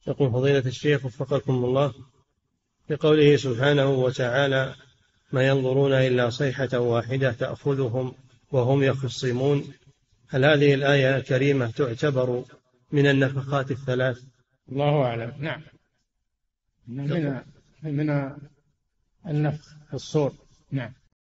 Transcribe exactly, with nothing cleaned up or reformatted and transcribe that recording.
يقول فضيلة الشيخ وفقكم الله، لقوله سبحانه وتعالى: ما ينظرون إلا صيحة واحدة تأخذهم وهم يخصمون، هل هذه الآية الكريمة تعتبر من النفخات الثلاث؟ الله أعلم. نعم، من من النفخ في الصور. نعم.